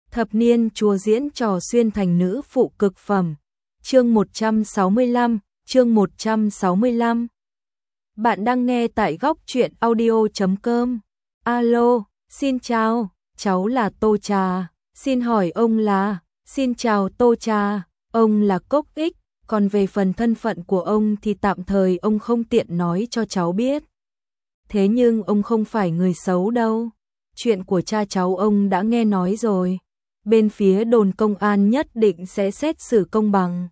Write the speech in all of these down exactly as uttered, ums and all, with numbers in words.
Thập niên chúa diễn trò xuyên thành nữ phụ cực phẩm. Chương một trăm sáu mươi lăm, chương một trăm sáu mươi lăm. Bạn đang nghe tại góc truyện audio chấm com. Alo, xin chào, cháu là Tô Trà, xin hỏi ông là, xin chào Tô Trà, ông là Cốc Ích, còn về phần thân phận của ông thì tạm thời ông không tiện nói cho cháu biết. Thế nhưng ông không phải người xấu đâu, chuyện của cha cháu ông đã nghe nói rồi. Bên phía đồn công an nhất định sẽ xét xử công bằng,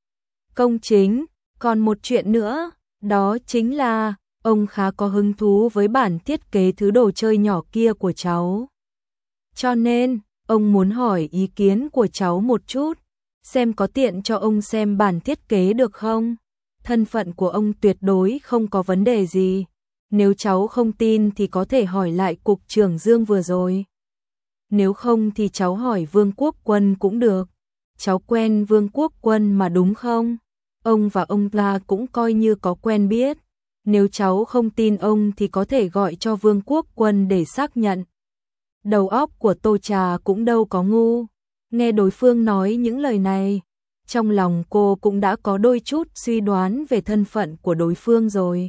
công chính. Còn một chuyện nữa, đó chính là ông khá có hứng thú với bản thiết kế thứ đồ chơi nhỏ kia của cháu. Cho nên, ông muốn hỏi ý kiến của cháu một chút, xem có tiện cho ông xem bản thiết kế được không? Thân phận của ông tuyệt đối không có vấn đề gì. Nếu cháu không tin thì có thể hỏi lại cục trưởng Dương vừa rồi. Nếu không thì cháu hỏi Vương Quốc Quân cũng được. Cháu quen Vương Quốc Quân mà đúng không? Ông và ông ta cũng coi như có quen biết. Nếu cháu không tin ông thì có thể gọi cho Vương Quốc Quân để xác nhận. Đầu óc của Tô Trà cũng đâu có ngu. Nghe đối phương nói những lời này, trong lòng cô cũng đã có đôi chút suy đoán về thân phận của đối phương rồi.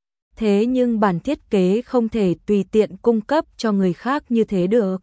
Thế nhưng bản thiết kế không thể tùy tiện cung cấp cho người khác như thế được.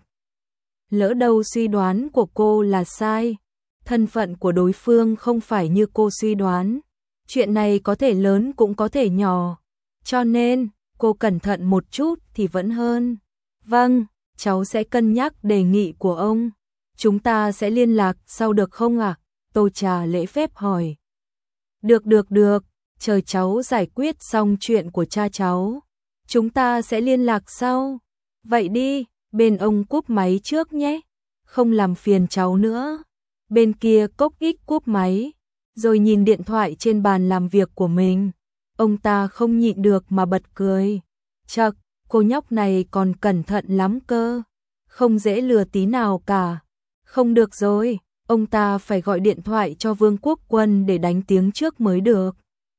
Lỡ đâu suy đoán của cô là sai, thân phận của đối phương không phải như cô suy đoán, chuyện này có thể lớn cũng có thể nhỏ, cho nên cô cẩn thận một chút thì vẫn hơn. Vâng, cháu sẽ cân nhắc đề nghị của ông. Chúng ta sẽ liên lạc sau được không ạ? À? Tô Trà lễ phép hỏi. Được được được, chờ cháu giải quyết xong chuyện của cha cháu, chúng ta sẽ liên lạc sau. Vậy đi, bên ông cúp máy trước nhé, không làm phiền cháu nữa. Bên kia Cốc Ích cúp máy, rồi nhìn điện thoại trên bàn làm việc của mình. Ông ta không nhịn được mà bật cười. Chậc, cô nhóc này còn cẩn thận lắm cơ, không dễ lừa tí nào cả. Không được rồi, ông ta phải gọi điện thoại cho Vương Quốc Quân để đánh tiếng trước mới được.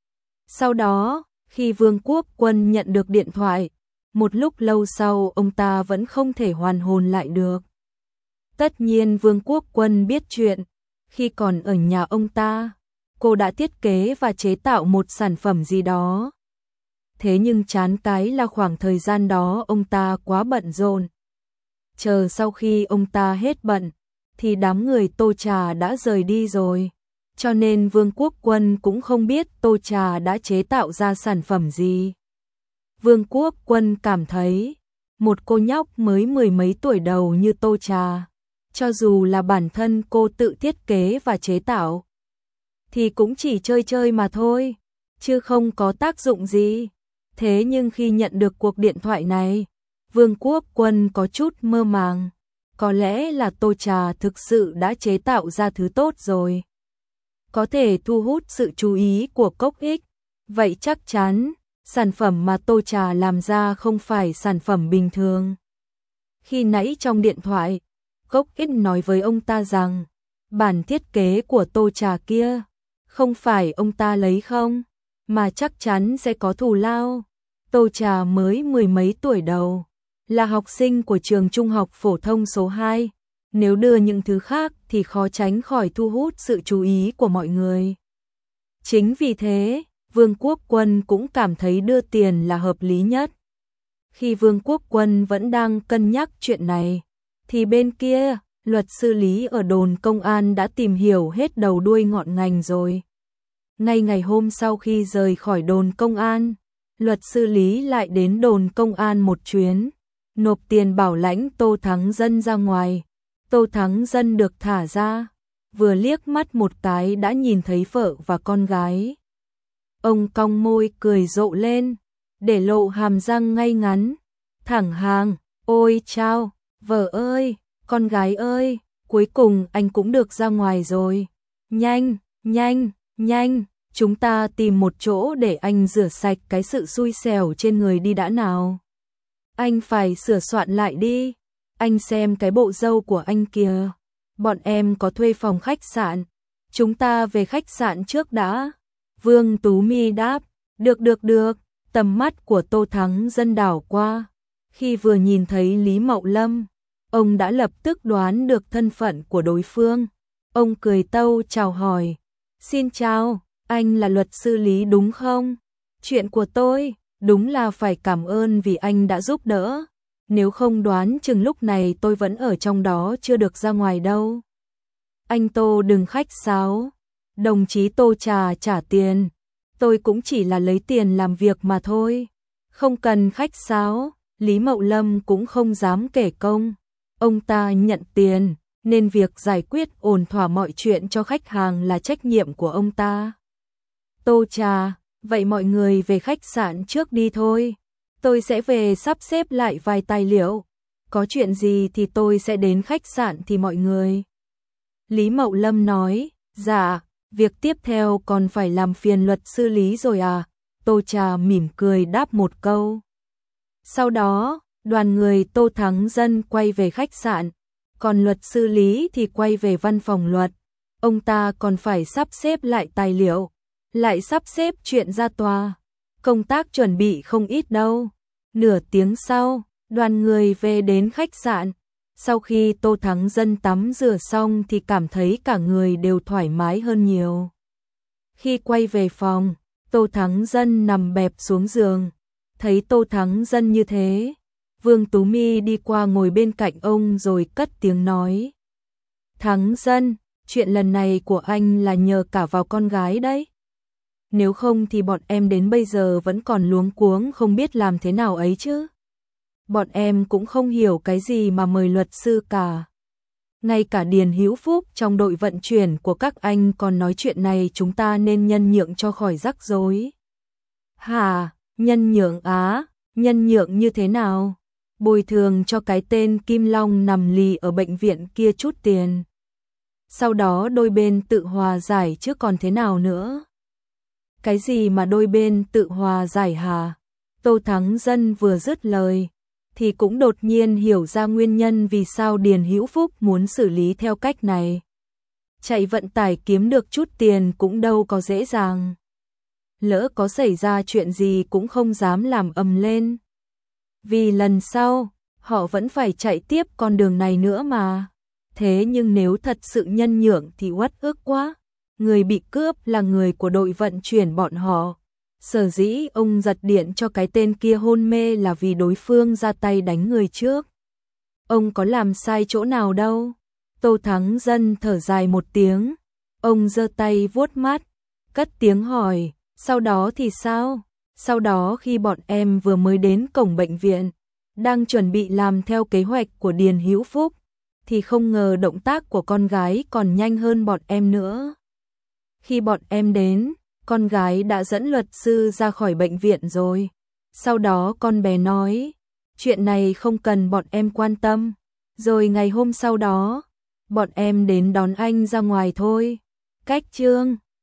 Sau đó, khi Vương Quốc Quân nhận được điện thoại, một lúc lâu sau ông ta vẫn không thể hoàn hồn lại được. Tất nhiên Vương Quốc Quân biết chuyện, khi còn ở nhà ông ta, cô đã thiết kế và chế tạo một sản phẩm gì đó. Thế nhưng chán cái là khoảng thời gian đó ông ta quá bận rộn. Chờ sau khi ông ta hết bận, thì đám người Tô Trà đã rời đi rồi. Cho nên Vương Quốc Quân cũng không biết Tô Trà đã chế tạo ra sản phẩm gì. Vương Quốc Quân cảm thấy, một cô nhóc mới mười mấy tuổi đầu như Tô Trà, cho dù là bản thân cô tự thiết kế và chế tạo, thì cũng chỉ chơi chơi mà thôi, chứ không có tác dụng gì. Thế nhưng khi nhận được cuộc điện thoại này, Vương Quốc Quân có chút mơ màng. Có lẽ là Tô Trà thực sự đã chế tạo ra thứ tốt rồi, có thể thu hút sự chú ý của Cốc Ích. Vậy chắc chắn, sản phẩm mà Tô Trà làm ra không phải sản phẩm bình thường. Khi nãy trong điện thoại, Cốc Ích nói với ông ta rằng, bản thiết kế của Tô Trà kia, không phải ông ta lấy không, mà chắc chắn sẽ có thù lao. Tô Trà mới mười mấy tuổi đầu, là học sinh của trường trung học phổ thông số hai, nếu đưa những thứ khác thì khó tránh khỏi thu hút sự chú ý của mọi người. Chính vì thế, Vương Quốc Quân cũng cảm thấy đưa tiền là hợp lý nhất. Khi Vương Quốc Quân vẫn đang cân nhắc chuyện này, thì bên kia, luật sư Lý ở đồn công an đã tìm hiểu hết đầu đuôi ngọn ngành rồi. Ngay ngày hôm sau khi rời khỏi đồn công an, luật sư Lý lại đến đồn công an một chuyến, nộp tiền bảo lãnh Tô Thắng Dân ra ngoài. Tô Thắng Dân được thả ra, vừa liếc mắt một cái đã nhìn thấy vợ và con gái. Ông cong môi cười rộ lên, để lộ hàm răng ngay ngắn, thẳng hàng, ôi chao, vợ ơi, con gái ơi, cuối cùng anh cũng được ra ngoài rồi. Nhanh, nhanh, nhanh, chúng ta tìm một chỗ để anh rửa sạch cái sự xui xẻo trên người đi đã nào. Anh phải sửa soạn lại đi, anh xem cái bộ râu của anh kìa. Bọn em có thuê phòng khách sạn, chúng ta về khách sạn trước đã. Vương Tú Mi đáp, được được được. Tầm mắt của Tô Thắng Dân đảo qua, khi vừa nhìn thấy Lý Mậu Lâm, ông đã lập tức đoán được thân phận của đối phương. Ông cười tâu chào hỏi. Xin chào, anh là luật sư Lý đúng không? Chuyện của tôi, đúng là phải cảm ơn vì anh đã giúp đỡ. Nếu không đoán chừng lúc này tôi vẫn ở trong đó chưa được ra ngoài đâu. Anh Tô đừng khách sáo. Đồng chí Tô trà trả tiền. Tôi cũng chỉ là lấy tiền làm việc mà thôi. Không cần khách sáo. Lý Mậu Lâm cũng không dám kể công. Ông ta nhận tiền, nên việc giải quyết ổn thỏa mọi chuyện cho khách hàng là trách nhiệm của ông ta. Tô trà, vậy mọi người về khách sạn trước đi thôi. Tôi sẽ về sắp xếp lại vài tài liệu. Có chuyện gì thì tôi sẽ đến khách sạn thì mọi người. Lý Mậu Lâm nói, dạ, việc tiếp theo còn phải làm phiền luật sư Lý rồi à? Tô trà mỉm cười đáp một câu. Sau đó, đoàn người Tô Thắng Dân quay về khách sạn, còn luật sư Lý thì quay về văn phòng luật. Ông ta còn phải sắp xếp lại tài liệu, lại sắp xếp chuyện ra tòa. Công tác chuẩn bị không ít đâu. Nửa tiếng sau, đoàn người về đến khách sạn. Sau khi Tô Thắng Dân tắm rửa xong thì cảm thấy cả người đều thoải mái hơn nhiều. Khi quay về phòng, Tô Thắng Dân nằm bẹp xuống giường. Thấy Tô Thắng Dân như thế, Vương Tú My đi qua ngồi bên cạnh ông rồi cất tiếng nói. Thắng Dân, chuyện lần này của anh là nhờ cả vào con gái đấy. Nếu không thì bọn em đến bây giờ vẫn còn luống cuống không biết làm thế nào ấy chứ. Bọn em cũng không hiểu cái gì mà mời luật sư cả. Ngay cả Điền Hữu Phúc trong đội vận chuyển của các anh còn nói chuyện này chúng ta nên nhân nhượng cho khỏi rắc rối. Hả, nhân nhượng á, nhân nhượng như thế nào? Bồi thường cho cái tên Kim Long nằm lì ở bệnh viện kia chút tiền. Sau đó đôi bên tự hòa giải chứ còn thế nào nữa? Cái gì mà đôi bên tự hòa giải hả? Tô Thắng Dân vừa dứt lời thì cũng đột nhiên hiểu ra nguyên nhân vì sao Điền Hữu Phúc muốn xử lý theo cách này. Chạy vận tải kiếm được chút tiền cũng đâu có dễ dàng. Lỡ có xảy ra chuyện gì cũng không dám làm ầm lên. Vì lần sau, họ vẫn phải chạy tiếp con đường này nữa mà. Thế nhưng nếu thật sự nhân nhượng thì uất ức quá. Người bị cướp là người của đội vận chuyển bọn họ. Sở dĩ ông giật điện cho cái tên kia hôn mê là vì đối phương ra tay đánh người trước. Ông có làm sai chỗ nào đâu. Tô Thắng Dân thở dài một tiếng. Ông giơ tay vuốt mắt, cất tiếng hỏi, sau đó thì sao? Sau đó khi bọn em vừa mới đến cổng bệnh viện, đang chuẩn bị làm theo kế hoạch của Điền Hữu Phúc, thì không ngờ động tác của con gái còn nhanh hơn bọn em nữa. Khi bọn em đến, con gái đã dẫn luật sư ra khỏi bệnh viện rồi. Sau đó con bé nói, chuyện này không cần bọn em quan tâm. Rồi ngày hôm sau đó, bọn em đến đón anh ra ngoài thôi. Cách chương